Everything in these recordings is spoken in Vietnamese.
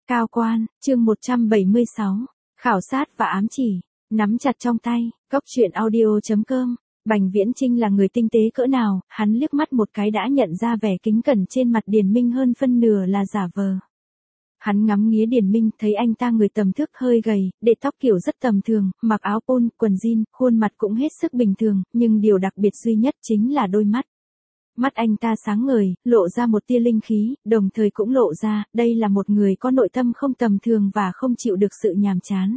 Cao quan, chương 176. Khảo sát và ám chỉ. Nắm chặt trong tay, Cốc truyện audio.com. Bành Viễn Chinh là người tinh tế cỡ nào, hắn liếc mắt một cái đã nhận ra vẻ kính cẩn trên mặt Điền Minh hơn phân nửa là giả vờ. Hắn ngắm nghía Điền Minh, thấy anh ta người tầm thước hơi gầy, để tóc kiểu rất tầm thường, mặc áo polo, quần jean, khuôn mặt cũng hết sức bình thường, nhưng điều đặc biệt duy nhất chính là đôi mắt. Mắt anh ta sáng ngời, lộ ra một tia linh khí, đồng thời cũng lộ ra, đây là một người có nội tâm không tầm thường và không chịu được sự nhàm chán.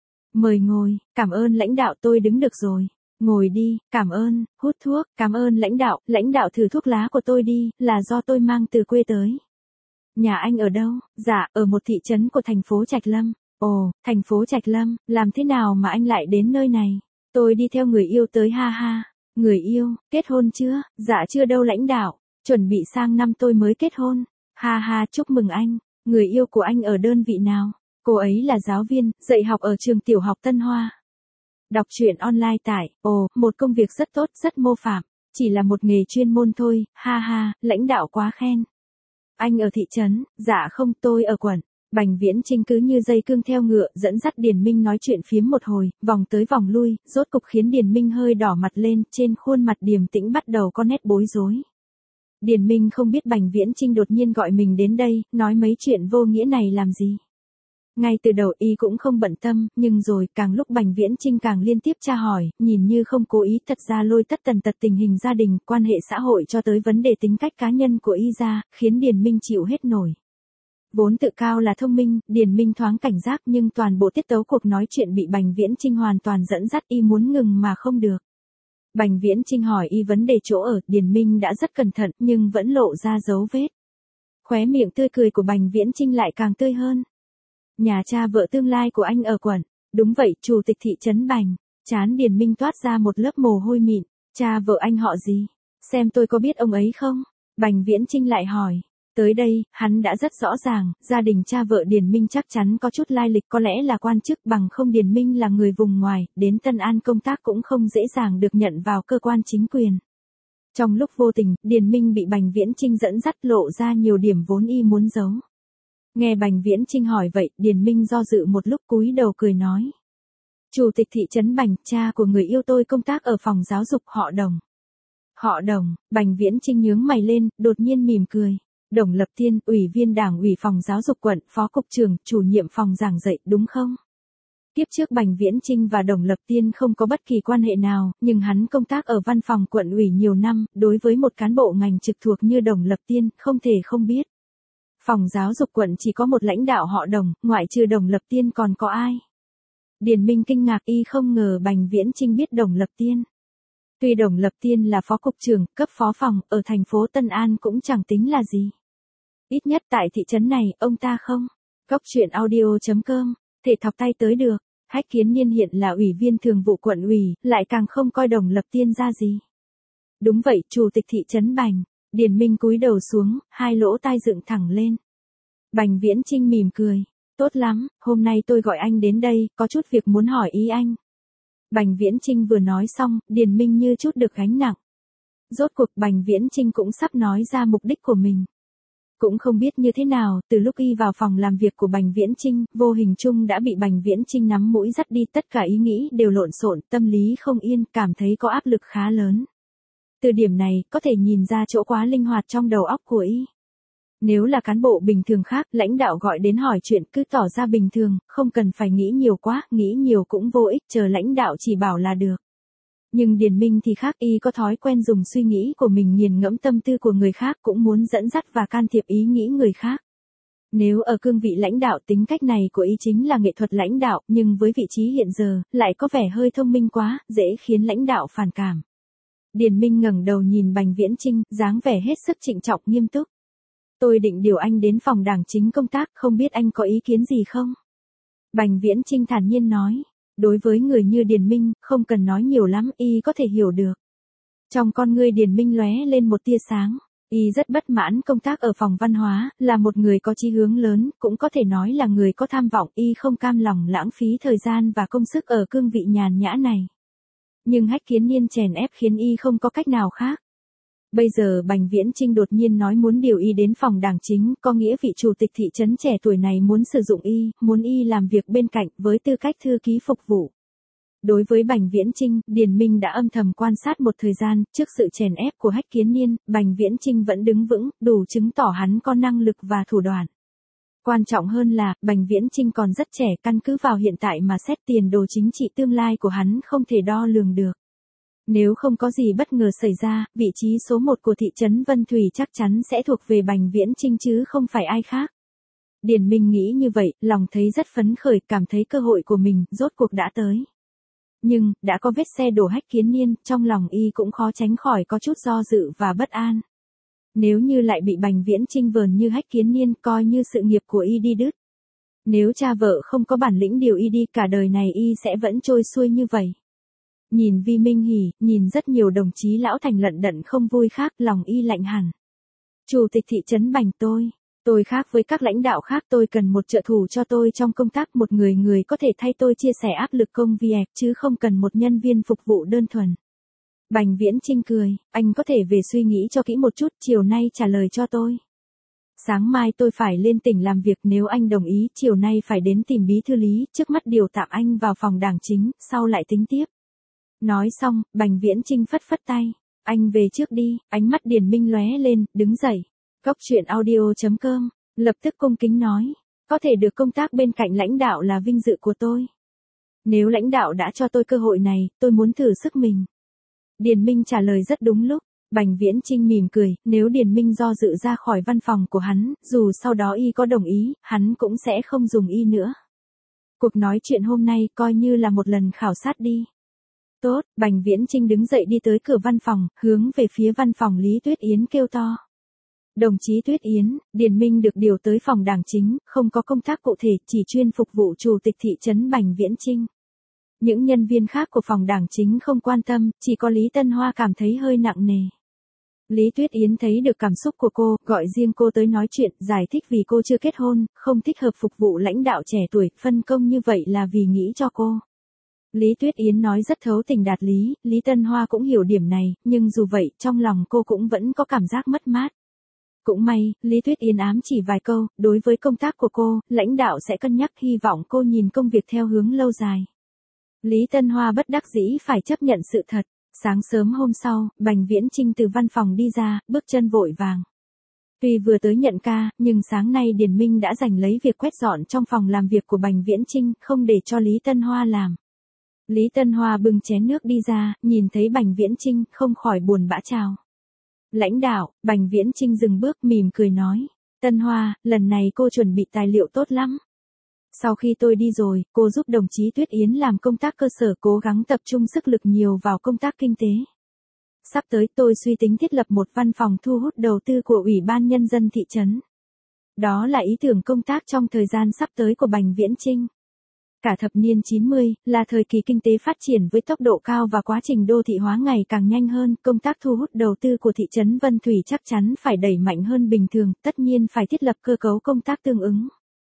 Mời ngồi, cảm ơn lãnh đạo, tôi đứng được rồi. Ngồi đi, cảm ơn, hút thuốc, cảm ơn lãnh đạo thử thuốc lá của tôi đi, là do tôi mang từ quê tới. Nhà anh ở đâu? Dạ, ở một thị trấn của thành phố Trạch Lâm. Ồ, thành phố Trạch Lâm, làm thế nào mà anh lại đến nơi này? Tôi đi theo người yêu tới ha ha. Người yêu, kết hôn chưa? Dạ chưa đâu lãnh đạo, chuẩn bị sang năm tôi mới kết hôn. Ha ha, chúc mừng anh. Người yêu của anh ở đơn vị nào? Cô ấy là giáo viên, dạy học ở trường tiểu học Tân Hoa. Đọc truyện online tại, một công việc rất tốt, rất mô phạm. Chỉ là một nghề chuyên môn thôi, ha ha, lãnh đạo quá khen. Anh ở thị trấn, dạ không, tôi ở quận. Bành Viễn Chinh cứ như dây cương theo ngựa, dẫn dắt Điền Minh nói chuyện phiếm một hồi, vòng tới vòng lui, rốt cục khiến Điền Minh hơi đỏ mặt lên, trên khuôn mặt điềm tĩnh bắt đầu có nét bối rối. Điền Minh không biết Bành Viễn Chinh đột nhiên gọi mình đến đây, nói mấy chuyện vô nghĩa này làm gì. Ngay từ đầu y cũng không bận tâm, nhưng rồi càng lúc Bành Viễn Chinh càng liên tiếp tra hỏi, nhìn như không cố ý, thật ra lôi tất tần tật tình hình gia đình, quan hệ xã hội cho tới vấn đề tính cách cá nhân của y ra, khiến Điền Minh chịu hết nổi. Vốn tự cao là thông minh, Điền Minh thoáng cảnh giác, nhưng toàn bộ tiết tấu cuộc nói chuyện bị Bành Viễn Chinh hoàn toàn dẫn dắt, y muốn ngừng mà không được. Bành Viễn Chinh hỏi y vấn đề chỗ ở, Điền Minh đã rất cẩn thận, nhưng vẫn lộ ra dấu vết. Khóe miệng tươi cười của Bành Viễn Chinh lại càng tươi hơn. Nhà cha vợ tương lai của anh ở quận. Đúng vậy, chủ tịch thị trấn Bành. Trán Điền Minh toát ra một lớp mồ hôi mịn. Cha vợ anh họ gì? Xem tôi có biết ông ấy không? Bành Viễn Chinh lại hỏi. Tới đây, hắn đã rất rõ ràng, gia đình cha vợ Điền Minh chắc chắn có chút lai lịch, có lẽ là quan chức, bằng không Điền Minh là người vùng ngoài, đến Tân An công tác cũng không dễ dàng được nhận vào cơ quan chính quyền. Trong lúc vô tình, Điền Minh bị Bành Viễn Chinh dẫn dắt, lộ ra nhiều điểm vốn y muốn giấu. Nghe Bành Viễn Chinh hỏi vậy, Điền Minh do dự một lúc, cúi đầu cười nói. Chủ tịch thị trấn Bành, cha của người yêu tôi công tác ở phòng giáo dục, họ Đồng. Họ Đồng, Bành Viễn Chinh nhướng mày lên, đột nhiên mỉm cười. Đồng Lập Thiên, ủy viên đảng ủy phòng giáo dục quận, phó cục trưởng, chủ nhiệm phòng giảng dạy, đúng không? Tiếp trước Bành Viễn Chinh và Đồng Lập Thiên không có bất kỳ quan hệ nào, nhưng hắn công tác ở văn phòng quận ủy nhiều năm, đối với một cán bộ ngành trực thuộc như Đồng Lập Thiên, không thể không biết. Phòng giáo dục quận chỉ có một lãnh đạo họ Đồng, ngoại trừ Đồng Lập Thiên còn có ai? Điền Minh kinh ngạc, y không ngờ Bành Viễn Chinh biết Đồng Lập Thiên. Tuy Đồng Lập Thiên là phó cục trưởng, cấp phó phòng, ở thành phố Tân An cũng chẳng tính là gì. Ít nhất tại thị trấn này, ông ta không. Cốc truyện audio.com, thể thọc tay tới được. Hách Kiến Niên hiện là ủy viên thường vụ quận ủy, lại càng không coi Đồng Lập Thiên ra gì. Đúng vậy, chủ tịch thị trấn Bành. Điền Minh cúi đầu xuống, hai lỗ tai dựng thẳng lên. Bành Viễn Chinh mỉm cười. Tốt lắm, hôm nay tôi gọi anh đến đây, có chút việc muốn hỏi ý anh. Bành Viễn Chinh vừa nói xong, Điền Minh như chút được gánh nặng. Rốt cuộc Bành Viễn Chinh cũng sắp nói ra mục đích của mình. Cũng không biết như thế nào, từ lúc y vào phòng làm việc của Bành Viễn Chinh, vô hình chung đã bị Bành Viễn Chinh nắm mũi dắt đi, tất cả ý nghĩ đều lộn xộn, tâm lý không yên, cảm thấy có áp lực khá lớn. Từ điểm này, có thể nhìn ra chỗ quá linh hoạt trong đầu óc của y. Nếu là cán bộ bình thường khác, lãnh đạo gọi đến hỏi chuyện cứ tỏ ra bình thường, không cần phải nghĩ nhiều quá, nghĩ nhiều cũng vô ích, chờ lãnh đạo chỉ bảo là được. Nhưng Điền Minh thì khác, y có thói quen dùng suy nghĩ của mình nghiền ngẫm tâm tư của người khác, cũng muốn dẫn dắt và can thiệp ý nghĩ người khác. Nếu ở cương vị lãnh đạo, tính cách này của y chính là nghệ thuật lãnh đạo, nhưng với vị trí hiện giờ, lại có vẻ hơi thông minh quá, dễ khiến lãnh đạo phản cảm. Điền Minh ngẩng đầu nhìn Bành Viễn Chinh, dáng vẻ hết sức trịnh trọng nghiêm túc. Tôi định điều anh đến phòng đảng chính công tác, không biết anh có ý kiến gì không? Bành Viễn Chinh thản nhiên nói. Đối với người như Điền Minh, không cần nói nhiều lắm, y có thể hiểu được. Trong con ngươi Điền Minh lóe lên một tia sáng. Y rất bất mãn công tác ở phòng văn hóa, là một người có chí hướng lớn, cũng có thể nói là người có tham vọng, y không cam lòng lãng phí thời gian và công sức ở cương vị nhàn nhã này. Nhưng Hách Kiến Niên chèn ép khiến y không có cách nào khác. Bây giờ Bành Viễn Chinh đột nhiên nói muốn điều y đến phòng đảng chính, có nghĩa vị chủ tịch thị trấn trẻ tuổi này muốn sử dụng y, muốn y làm việc bên cạnh với tư cách thư ký phục vụ. Đối với Bành Viễn Chinh, Điền Minh đã âm thầm quan sát một thời gian, trước sự chèn ép của Hách Kiến Niên, Bành Viễn Chinh vẫn đứng vững, đủ chứng tỏ hắn có năng lực và thủ đoạn. Quan trọng hơn là, Bành Viễn Chinh còn rất trẻ, căn cứ vào hiện tại mà xét tiền đồ chính trị tương lai của hắn không thể đo lường được. Nếu không có gì bất ngờ xảy ra, vị trí số 1 của thị trấn Vân Thủy chắc chắn sẽ thuộc về Bành Viễn Chinh chứ không phải ai khác. Điền Minh nghĩ như vậy, lòng thấy rất phấn khởi, cảm thấy cơ hội của mình rốt cuộc đã tới. Nhưng, đã có vết xe đổ Hách Kiến Niên, trong lòng y cũng khó tránh khỏi có chút do dự và bất an. Nếu như lại bị Bành Viễn Chinh vờn như Hách Kiến Niên, coi như sự nghiệp của y đi đứt. Nếu cha vợ không có bản lĩnh điều y đi, cả đời này y sẽ vẫn trôi xuôi như vậy. Nhìn Vi Minh Hỉ, nhìn rất nhiều đồng chí lão thành lận đận không vui khác, lòng y lạnh hẳn. Chủ tịch thị trấn Bành tôi khác với các lãnh đạo khác, tôi cần một trợ thủ cho tôi trong công tác, một người có thể thay tôi chia sẻ áp lực công việc, chứ không cần một nhân viên phục vụ đơn thuần. Bành Viễn Chinh cười, anh có thể về suy nghĩ cho kỹ một chút, chiều nay trả lời cho tôi. Sáng mai tôi phải lên tỉnh làm việc, nếu anh đồng ý, chiều nay phải đến tìm bí thư Lý, trước mắt điều tạm anh vào phòng đảng chính, sau lại tính tiếp. Nói xong, Bành Viễn Chinh phất phất tay, anh về trước đi, ánh mắt Điền Minh lóe lên, đứng dậy. Cốc truyện audio.com, lập tức cung kính nói, có thể được công tác bên cạnh lãnh đạo là vinh dự của tôi. Nếu lãnh đạo đã cho tôi cơ hội này, tôi muốn thử sức mình. Điền Minh trả lời rất đúng lúc. Bành Viễn Chinh mỉm cười, nếu Điền Minh do dự ra khỏi văn phòng của hắn, dù sau đó y có đồng ý, hắn cũng sẽ không dùng y nữa. Cuộc nói chuyện hôm nay coi như là một lần khảo sát đi. Tốt, Bành Viễn Chinh đứng dậy đi tới cửa văn phòng, hướng về phía văn phòng Lý Tuyết Yến kêu to. Đồng chí Tuyết Yến, Điền Minh được điều tới phòng đảng chính, không có công tác cụ thể, chỉ chuyên phục vụ chủ tịch thị trấn Bành Viễn Chinh. Những nhân viên khác của phòng đảng chính không quan tâm, chỉ có Lý Tân Hoa cảm thấy hơi nặng nề. Lý Tuyết Yến thấy được cảm xúc của cô, gọi riêng cô tới nói chuyện, giải thích vì cô chưa kết hôn, không thích hợp phục vụ lãnh đạo trẻ tuổi, phân công như vậy là vì nghĩ cho cô. Lý Tuyết Yến nói rất thấu tình đạt lý, Lý Tân Hoa cũng hiểu điểm này, nhưng dù vậy, trong lòng cô cũng vẫn có cảm giác mất mát. Cũng may, Lý Tuyết Yến ám chỉ vài câu, đối với công tác của cô, lãnh đạo sẽ cân nhắc, hy vọng cô nhìn công việc theo hướng lâu dài. Lý Tân Hoa bất đắc dĩ phải chấp nhận sự thật. Sáng sớm hôm sau, Bành Viễn Chinh từ văn phòng đi ra, bước chân vội vàng. Tuy vừa tới nhận ca, nhưng sáng nay Điền Minh đã giành lấy việc quét dọn trong phòng làm việc của Bành Viễn Chinh, không để cho Lý Tân Hoa làm. Lý Tân Hoa bưng chén nước đi ra, nhìn thấy Bành Viễn Chinh, không khỏi buồn bã chào. Lãnh đạo, Bành Viễn Chinh dừng bước mỉm cười nói. Tân Hoa, lần này cô chuẩn bị tài liệu tốt lắm. Sau khi tôi đi rồi, cô giúp đồng chí Tuyết Yến làm công tác cơ sở, cố gắng tập trung sức lực nhiều vào công tác kinh tế. Sắp tới tôi suy tính thiết lập một văn phòng thu hút đầu tư của Ủy ban Nhân dân thị trấn. Đó là ý tưởng công tác trong thời gian sắp tới của Bành Viễn Chinh. Cả thập niên 90, là thời kỳ kinh tế phát triển với tốc độ cao và quá trình đô thị hóa ngày càng nhanh hơn, công tác thu hút đầu tư của thị trấn Vân Thủy chắc chắn phải đẩy mạnh hơn bình thường, tất nhiên phải thiết lập cơ cấu công tác tương ứng.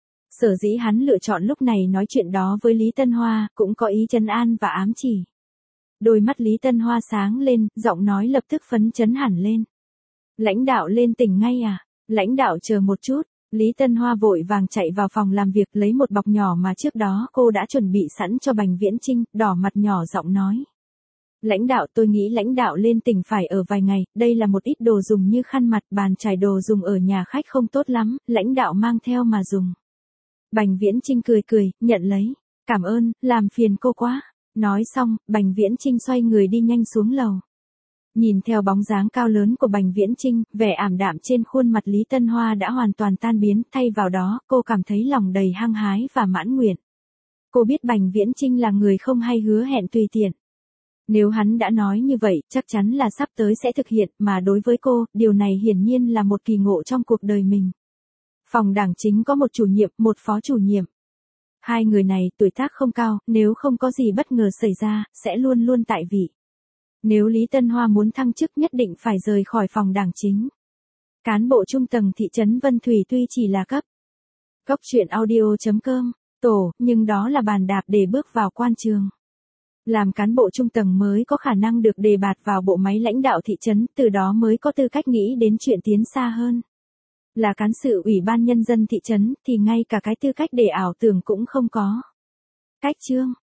Sở dĩ hắn lựa chọn lúc này nói chuyện đó với Lý Tân Hoa, cũng có ý trấn an và ám chỉ. Đôi mắt Lý Tân Hoa sáng lên, giọng nói lập tức phấn chấn hẳn lên. Lãnh đạo lên tỉnh ngay à? Lãnh đạo chờ một chút. Lý Tân Hoa vội vàng chạy vào phòng làm việc, lấy một bọc nhỏ mà trước đó cô đã chuẩn bị sẵn cho Bành Viễn Chinh, đỏ mặt nhỏ giọng nói. Lãnh đạo, tôi nghĩ lãnh đạo lên tỉnh phải ở vài ngày, đây là một ít đồ dùng như khăn mặt, bàn chải, đồ dùng ở nhà khách không tốt lắm, lãnh đạo mang theo mà dùng. Bành Viễn Chinh cười, nhận lấy. Cảm ơn, làm phiền cô quá. Nói xong, Bành Viễn Chinh xoay người đi nhanh xuống lầu. Nhìn theo bóng dáng cao lớn của Bành Viễn Chinh, vẻ ảm đạm trên khuôn mặt Lý Tân Hoa đã hoàn toàn tan biến, thay vào đó, cô cảm thấy lòng đầy hăng hái và mãn nguyện. Cô biết Bành Viễn Chinh là người không hay hứa hẹn tùy tiện. Nếu hắn đã nói như vậy, chắc chắn là sắp tới sẽ thực hiện, mà đối với cô, điều này hiển nhiên là một kỳ ngộ trong cuộc đời mình. Phòng đảng chính có một chủ nhiệm, một phó chủ nhiệm. Hai người này tuổi tác không cao, nếu không có gì bất ngờ xảy ra, sẽ luôn luôn tại vị. Nếu Lý Tân Hoa muốn thăng chức nhất định phải rời khỏi phòng đảng chính. Cán bộ trung tầng thị trấn Vân Thủy tuy chỉ là cấp. Cốc truyện audio.com, tổ, nhưng đó là bàn đạp để bước vào quan trường. Làm cán bộ trung tầng mới có khả năng được đề bạt vào bộ máy lãnh đạo thị trấn, từ đó mới có tư cách nghĩ đến chuyện tiến xa hơn. Là cán sự ủy ban nhân dân thị trấn thì ngay cả cái tư cách để ảo tưởng cũng không có. Cách chương